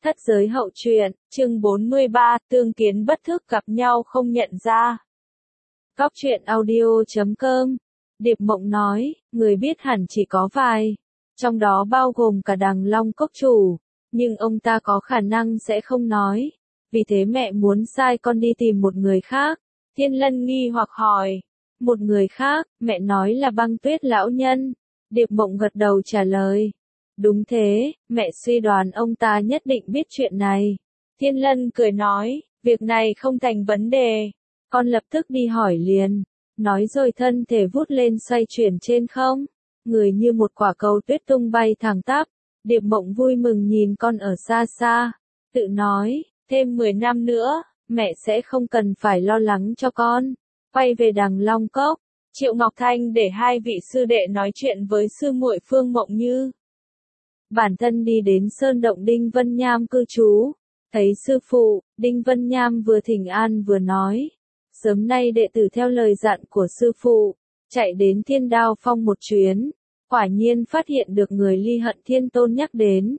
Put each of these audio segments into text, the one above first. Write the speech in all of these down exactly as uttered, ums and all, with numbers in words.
Thất giới hậu truyện, chương bốn mươi ba, tương kiến bất thức gặp nhau không nhận ra. Góc truyện audio chấm com. Điệp Mộng nói, người biết hẳn chỉ có vài, trong đó bao gồm cả Đằng Long Cốc chủ, nhưng ông ta có khả năng sẽ không nói, vì thế mẹ muốn sai con đi tìm một người khác. Thiên Lân nghi hoặc hỏi, một người khác, mẹ nói là Băng Tuyết lão nhân. Điệp Mộng gật đầu trả lời. Đúng thế, mẹ suy đoán ông ta nhất định biết chuyện này. Thiên Lân cười nói, việc này không thành vấn đề. Con lập tức đi hỏi liền. Nói rồi thân thể vút lên xoay chuyển trên không. Người như một quả cầu tuyết tung bay thẳng tắp. Điệp Mộng vui mừng nhìn con ở xa xa. Tự nói, thêm mười năm nữa, mẹ sẽ không cần phải lo lắng cho con. Quay về Đằng Long Cốc, Triệu Ngọc Thanh để hai vị sư đệ nói chuyện với sư muội Phương Mộng Như. Bản thân đi đến sơn động Đinh Vân Nham cư trú, thấy sư phụ, Đinh Vân Nham vừa thỉnh an vừa nói, sớm nay đệ tử theo lời dặn của sư phụ, chạy đến Thiên Đao Phong một chuyến, quả nhiên phát hiện được người Ly Hận Thiên Tôn nhắc đến.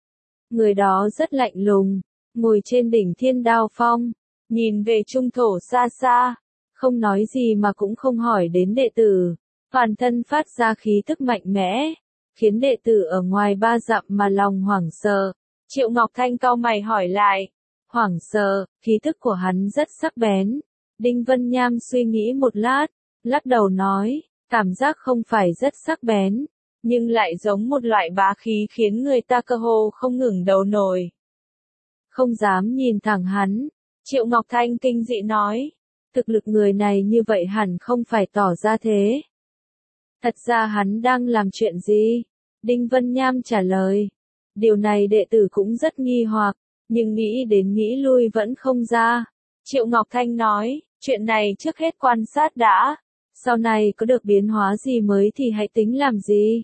Người đó rất lạnh lùng, ngồi trên đỉnh Thiên Đao Phong, nhìn về trung thổ xa xa, không nói gì mà cũng không hỏi đến đệ tử, toàn thân phát ra khí tức mạnh mẽ, khiến đệ tử ở ngoài ba dặm mà lòng hoảng sợ. Triệu Ngọc Thanh cau mày hỏi lại, hoảng sợ, khí tức của hắn rất sắc bén. Đinh Vân Nham suy nghĩ một lát, lắc đầu nói, cảm giác không phải rất sắc bén, nhưng lại giống một loại bá khí khiến người ta cơ hồ không ngừng đầu nổi. Không dám nhìn thẳng hắn, Triệu Ngọc Thanh kinh dị nói, thực lực người này như vậy hẳn không phải tỏ ra thế. Thật ra hắn đang làm chuyện gì? Đinh Vân Nham trả lời. Điều này đệ tử cũng rất nghi hoặc, nhưng nghĩ đến nghĩ lui vẫn không ra. Triệu Ngọc Thanh nói, chuyện này trước hết quan sát đã, sau này có được biến hóa gì mới thì hãy tính làm gì.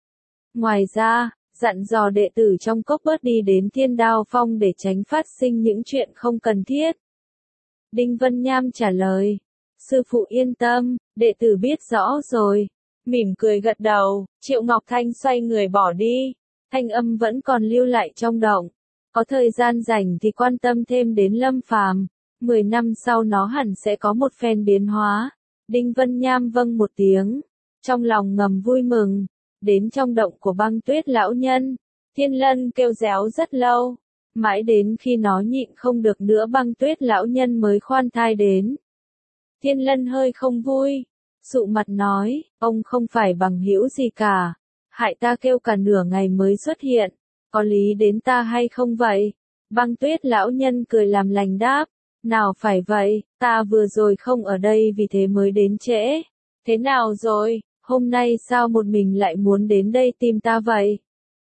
Ngoài ra, dặn dò đệ tử trong cốc bớt đi đến Thiên Đao Phong để tránh phát sinh những chuyện không cần thiết. Đinh Vân Nham trả lời, sư phụ yên tâm, đệ tử biết rõ rồi. Mỉm cười gật đầu, Triệu Ngọc Thanh xoay người bỏ đi, thanh âm vẫn còn lưu lại trong động. Có thời gian rảnh thì quan tâm thêm đến Lâm Phàm, mười năm sau nó hẳn sẽ có một phen biến hóa. Đinh Vân Nham vâng một tiếng, trong lòng ngầm vui mừng, đến trong động của Băng Tuyết lão nhân. Thiên Lân kêu réo rất lâu, mãi đến khi nó nhịn không được nữa Băng Tuyết lão nhân mới khoan thai đến. Thiên Lân hơi không vui, sụ mặt nói, ông không phải bằng hữu gì cả, hại ta kêu cả nửa ngày mới xuất hiện, có lý đến ta hay không vậy? Băng Tuyết lão nhân cười làm lành đáp, nào phải vậy, ta vừa rồi không ở đây vì thế mới đến trễ. Thế nào rồi, hôm nay sao một mình lại muốn đến đây tìm ta vậy?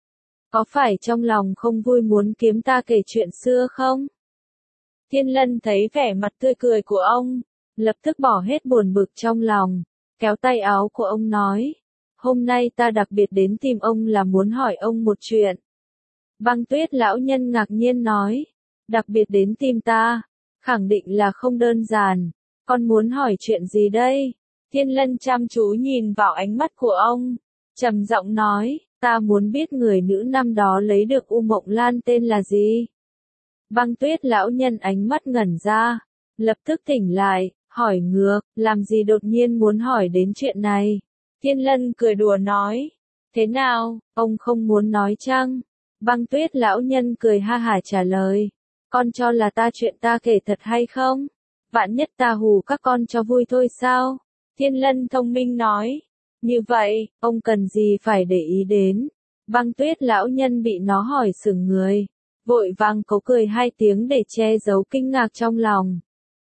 Có phải trong lòng không vui muốn kiếm ta kể chuyện xưa không? Thiên Lân thấy vẻ mặt tươi cười của ông, lập tức bỏ hết buồn bực trong lòng, kéo tay áo của ông nói, hôm nay ta đặc biệt đến tìm ông là muốn hỏi ông một chuyện. Băng Tuyết lão nhân ngạc nhiên nói, đặc biệt đến tìm ta, khẳng định là không đơn giản, con muốn hỏi chuyện gì đây? Thiên Lân chăm chú nhìn vào ánh mắt của ông, trầm giọng nói, ta muốn biết người nữ năm đó lấy được U Mộng Lan tên là gì? Băng Tuyết lão nhân ánh mắt ngẩn ra, lập tức tỉnh lại, hỏi ngược, làm gì đột nhiên muốn hỏi đến chuyện này? Thiên Lân cười đùa nói, thế nào, ông không muốn nói chăng? Băng Tuyết lão nhân cười ha hả trả lời, con cho là ta chuyện ta kể thật hay không? Vạn nhất ta hù các con cho vui thôi sao? Thiên Lân thông minh nói, như vậy, ông cần gì phải để ý đến? Băng Tuyết lão nhân bị nó hỏi sững người, vội vàng cố cười hai tiếng để che giấu kinh ngạc trong lòng.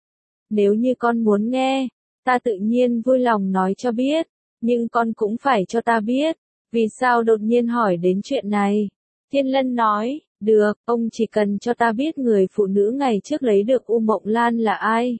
Nếu như con muốn nghe, ta tự nhiên vui lòng nói cho biết, nhưng con cũng phải cho ta biết, vì sao đột nhiên hỏi đến chuyện này. Thiên Lân nói, được, ông chỉ cần cho ta biết người phụ nữ ngày trước lấy được U Mộng Lan là ai.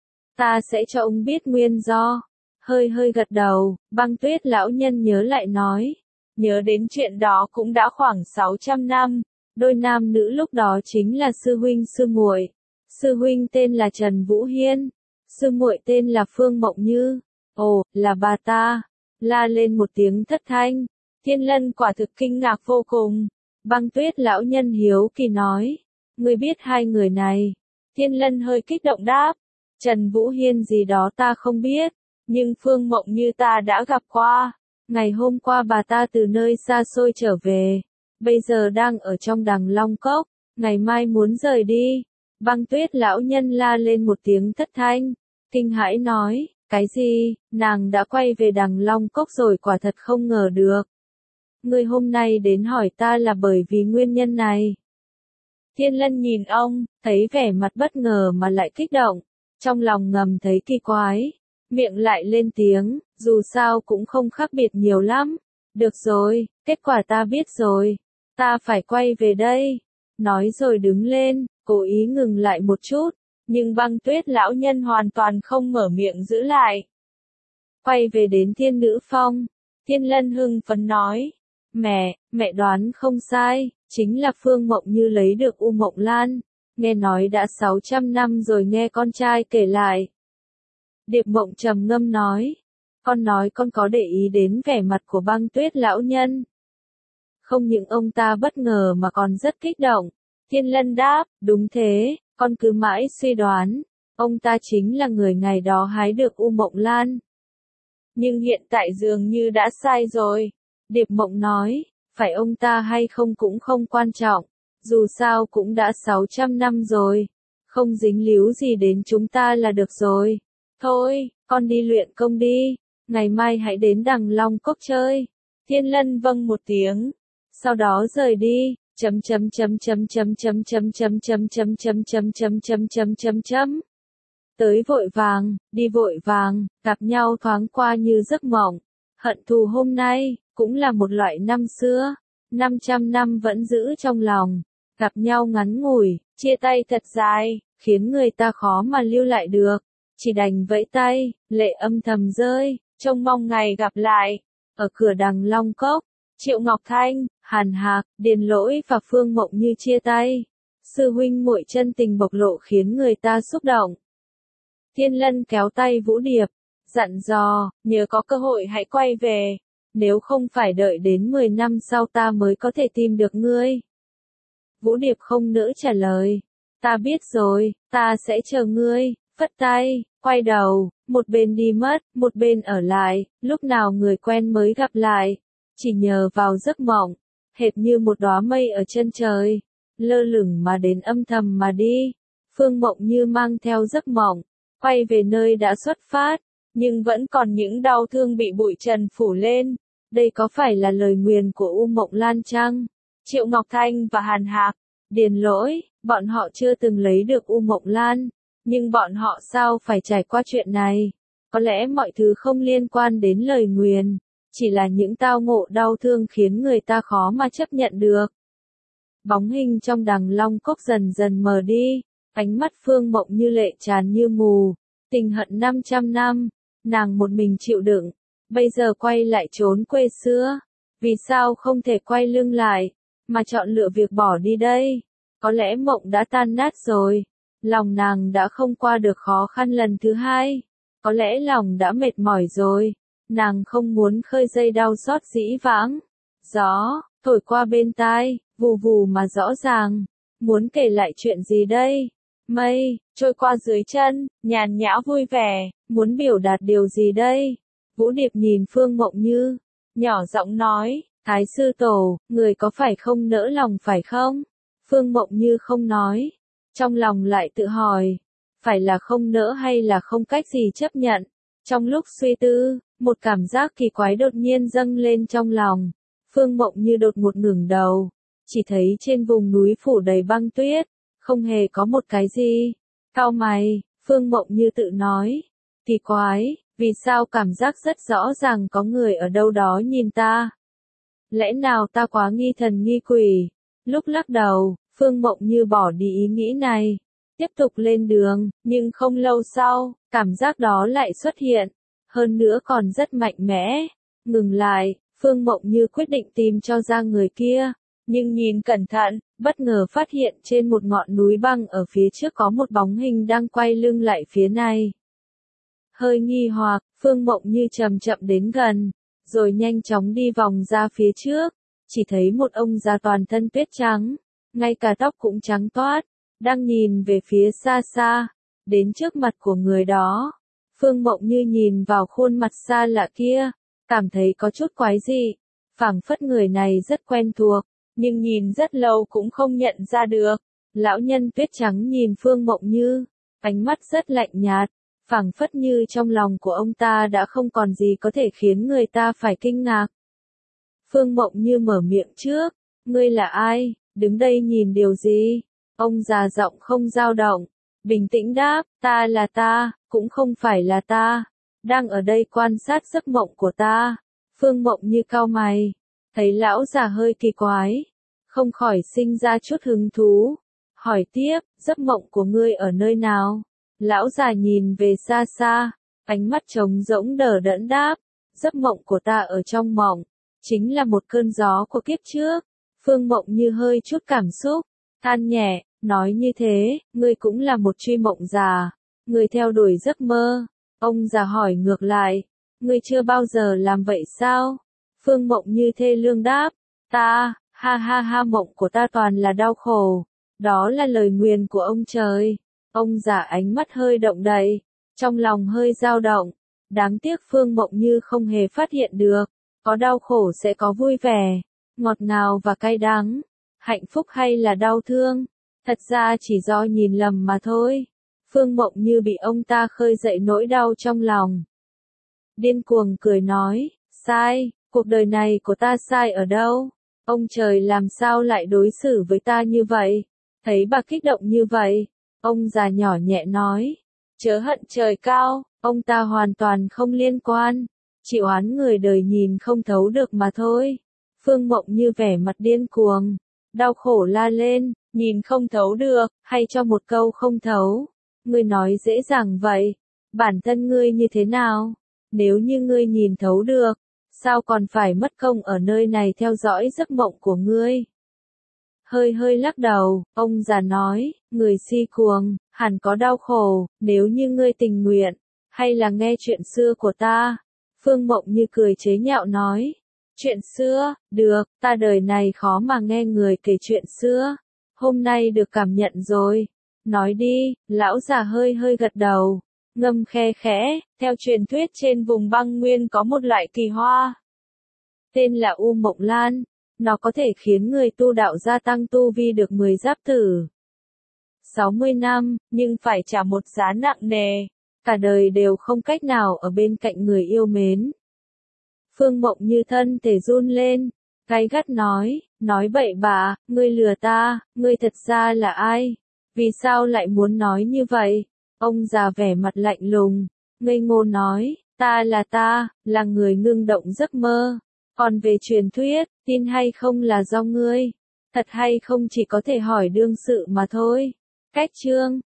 Ta sẽ cho ông biết nguyên do. Hơi hơi gật đầu, Băng Tuyết lão nhân nhớ lại nói, nhớ đến chuyện đó cũng đã khoảng sáu trăm năm, đôi nam nữ lúc đó chính là sư huynh sư muội. Sư huynh tên là Trần Vũ Hiên, sư muội tên là Phương Mộng Như. Ồ, là bà ta. La lên một tiếng thất thanh. Thiên Lân quả thực kinh ngạc vô cùng. Băng Tuyết lão nhân hiếu kỳ nói, ngươi biết hai người này? Thiên Lân hơi kích động đáp, Trần Vũ Hiên gì đó ta không biết, nhưng Phương Mộng Như ta đã gặp qua. Ngày hôm qua bà ta từ nơi xa xôi trở về, bây giờ đang ở trong Đằng Long Cốc, ngày mai muốn rời đi. Băng Tuyết lão nhân la lên một tiếng thất thanh, kinh hãi nói, cái gì, nàng đã quay về Đằng Long Cốc rồi, quả thật không ngờ được. Ngươi hôm nay đến hỏi ta là bởi vì nguyên nhân này. Thiên Lân nhìn ông, thấy vẻ mặt bất ngờ mà lại kích động, trong lòng ngầm thấy kỳ quái, miệng lại lên tiếng, dù sao cũng không khác biệt nhiều lắm. Được rồi, kết quả ta biết rồi, ta phải quay về đây. Nói rồi đứng lên, cố ý ngừng lại một chút, nhưng Băng Tuyết lão nhân hoàn toàn không mở miệng giữ lại. Quay về đến Thiên Nữ Phong, Thiên Lân hưng phấn nói, mẹ, mẹ đoán không sai, chính là Phương Mộng Như lấy được U Mộng Lan, nghe nói đã sáu trăm năm rồi, nghe con trai kể lại. Điệp Mộng trầm ngâm nói, con nói con có để ý đến vẻ mặt của Băng Tuyết lão nhân. Không những ông ta bất ngờ mà còn rất kích động. Thiên Lân đáp, đúng thế, con cứ mãi suy đoán, ông ta chính là người ngày đó hái được U Mộng Lan. Nhưng hiện tại dường như đã sai rồi. Điệp Mộng nói, phải ông ta hay không cũng không quan trọng, dù sao cũng đã sáu trăm năm rồi, không dính líu gì đến chúng ta là được rồi. Thôi, con đi luyện công đi, ngày mai hãy đến Đằng Long Cốc chơi. Thiên Lân vâng một tiếng, sau đó rời đi. Chấm chấm chấm chấm chấm chấm chấm chấm chấm chấm chấm chấm chấm chấm chấm chấm chấm. Tới vội vàng, đi vội vàng, gặp nhau thoáng qua như giấc mộng. Hận thù hôm nay cũng là một loại năm xưa, năm trăm năm vẫn giữ trong lòng. Gặp nhau ngắn ngủi, chia tay thật dài, khiến người ta khó mà lưu lại được. Chỉ đành vẫy tay, lệ âm thầm rơi, trông mong ngày gặp lại. Ở cửa Đằng Long Cốc, Triệu Ngọc Thanh, Hàn Hạc, Điền Lỗi và Phương Mộng Như chia tay. Sư huynh muội chân tình bộc lộ khiến người ta xúc động. Thiên Lân kéo tay Vũ Điệp, dặn dò, nhớ có cơ hội hãy quay về, nếu không phải đợi đến mười năm sau ta mới có thể tìm được ngươi. Vũ Điệp không nỡ trả lời, ta biết rồi, ta sẽ chờ ngươi, phất tay, quay đầu, một bên đi mất, một bên ở lại, lúc nào người quen mới gặp lại. Chỉ nhờ vào giấc mộng, hệt như một đóa mây ở chân trời, lơ lửng mà đến âm thầm mà đi. Phương Mộng Như mang theo giấc mộng, quay về nơi đã xuất phát, nhưng vẫn còn những đau thương bị bụi trần phủ lên. Đây có phải là lời nguyền của U Mộng Lan chăng? Triệu Ngọc Thanh và Hàn Hạc, Điền Lỗi, bọn họ chưa từng lấy được U Mộng Lan, nhưng bọn họ sao phải trải qua chuyện này? Có lẽ mọi thứ không liên quan đến lời nguyền, chỉ là những tao ngộ đau thương khiến người ta khó mà chấp nhận được. Bóng hình trong Đằng Long Cốc dần dần mờ đi, ánh mắt Phương Mộng Như lệ tràn như mù, tình hận năm trăm năm, nàng một mình chịu đựng, bây giờ quay lại trốn quê xưa, vì sao không thể quay lưng lại, mà chọn lựa việc bỏ đi đây? Có lẽ mộng đã tan nát rồi, lòng nàng đã không qua được khó khăn lần thứ hai, có lẽ lòng đã mệt mỏi rồi. Nàng không muốn khơi dây đau xót dĩ vãng. Gió, thổi qua bên tai, vù vù mà rõ ràng. Muốn kể lại chuyện gì đây? Mây, trôi qua dưới chân, nhàn nhã vui vẻ. Muốn biểu đạt điều gì đây? Vũ Điệp nhìn Phương Mộng Như, nhỏ giọng nói, Thái sư tổ, người có phải không nỡ lòng phải không? Phương Mộng Như không nói. Trong lòng lại tự hỏi, phải là không nỡ hay là không cách gì chấp nhận? Trong lúc suy tư, một cảm giác kỳ quái đột nhiên dâng lên trong lòng. Phương Mộng Như đột ngột ngẩng đầu, chỉ thấy trên vùng núi phủ đầy băng tuyết, không hề có một cái gì. Cau mày, Phương Mộng Như tự nói, kỳ quái, vì sao cảm giác rất rõ ràng có người ở đâu đó nhìn ta? Lẽ nào ta quá nghi thần nghi quỷ? Lúc lắc đầu, Phương Mộng Như bỏ đi ý nghĩ này, tiếp tục lên đường, nhưng không lâu sau, cảm giác đó lại xuất hiện, hơn nữa còn rất mạnh mẽ. Ngừng lại, Phương Mộng Như quyết định tìm cho ra người kia, nhưng nhìn cẩn thận, bất ngờ phát hiện trên một ngọn núi băng ở phía trước có một bóng hình đang quay lưng lại phía này. Hơi nghi hoặc, Phương Mộng Như chậm chậm đến gần, rồi nhanh chóng đi vòng ra phía trước, chỉ thấy một ông già toàn thân tuyết trắng, ngay cả tóc cũng trắng toát, đang nhìn về phía xa xa, đến trước mặt của người đó. Phương Mộng Như nhìn vào khuôn mặt xa lạ kia, cảm thấy có chút quái dị, phảng phất người này rất quen thuộc, nhưng nhìn rất lâu cũng không nhận ra được. Lão nhân tuyết trắng nhìn Phương Mộng Như, ánh mắt rất lạnh nhạt, phảng phất như trong lòng của ông ta đã không còn gì có thể khiến người ta phải kinh ngạc. Phương Mộng Như mở miệng trước, ngươi là ai, đứng đây nhìn điều gì? Ông già giọng không dao động, bình tĩnh đáp, ta là ta, cũng không phải là ta, đang ở đây quan sát giấc mộng của ta. Phương Mộng Như cau mày, thấy lão già hơi kỳ quái, không khỏi sinh ra chút hứng thú, hỏi tiếp, giấc mộng của ngươi ở nơi nào? Lão già nhìn về xa xa, ánh mắt trống rỗng đờ đẫn đáp, giấc mộng của ta ở trong mộng, chính là một cơn gió của kiếp trước. Phương Mộng Như hơi chút cảm xúc, than nhẹ, nói như thế, ngươi cũng là một truy mộng già, ngươi theo đuổi giấc mơ. Ông già hỏi ngược lại, ngươi chưa bao giờ làm vậy sao? Phương Mộng Như thê lương đáp, ta, ha ha ha, mộng của ta toàn là đau khổ, đó là lời nguyền của ông trời. Ông già ánh mắt hơi động đậy, trong lòng hơi dao động, đáng tiếc Phương Mộng Như không hề phát hiện được, có đau khổ sẽ có vui vẻ, ngọt ngào và cay đắng, hạnh phúc hay là đau thương, thật ra chỉ do nhìn lầm mà thôi. Phương Mộng Như bị ông ta khơi dậy nỗi đau trong lòng. Điên cuồng cười nói, sai, cuộc đời này của ta sai ở đâu? Ông trời làm sao lại đối xử với ta như vậy? Thấy bà kích động như vậy, ông già nhỏ nhẹ nói, chớ hận trời cao, ông ta hoàn toàn không liên quan, chỉ oán người đời nhìn không thấu được mà thôi. Phương Mộng Như vẻ mặt điên cuồng, đau khổ la lên, nhìn không thấu được, hay cho một câu không thấu. Ngươi nói dễ dàng vậy, bản thân ngươi như thế nào? Nếu như ngươi nhìn thấu được, sao còn phải mất công ở nơi này theo dõi giấc mộng của ngươi? Hơi hơi lắc đầu, ông già nói, người si cuồng, hẳn có đau khổ, nếu như ngươi tình nguyện, hay là nghe chuyện xưa của ta. Phương Mộng Như cười chế nhạo nói, chuyện xưa, được, ta đời này khó mà nghe người kể chuyện xưa, hôm nay được cảm nhận rồi. Nói đi, lão già hơi hơi gật đầu, ngâm khe khẽ, theo truyền thuyết trên vùng băng nguyên có một loại kỳ hoa, tên là U Mộng Lan. Nó có thể khiến người tu đạo gia tăng tu vi được mười giáp tử. sáu mươi năm, nhưng phải trả một giá nặng nề, cả đời đều không cách nào ở bên cạnh người yêu mến. Phương Mộng Như thân thể run lên, gay gắt nói, nói bậy bạ, ngươi lừa ta, ngươi thật ra là ai? Vì sao lại muốn nói như vậy? Ông già vẻ mặt lạnh lùng, ngây ngô nói, ta là ta, là người ngưng động giấc mơ. Còn về truyền thuyết, tin hay không là do ngươi, thật hay không chỉ có thể hỏi đương sự mà thôi. Cách chương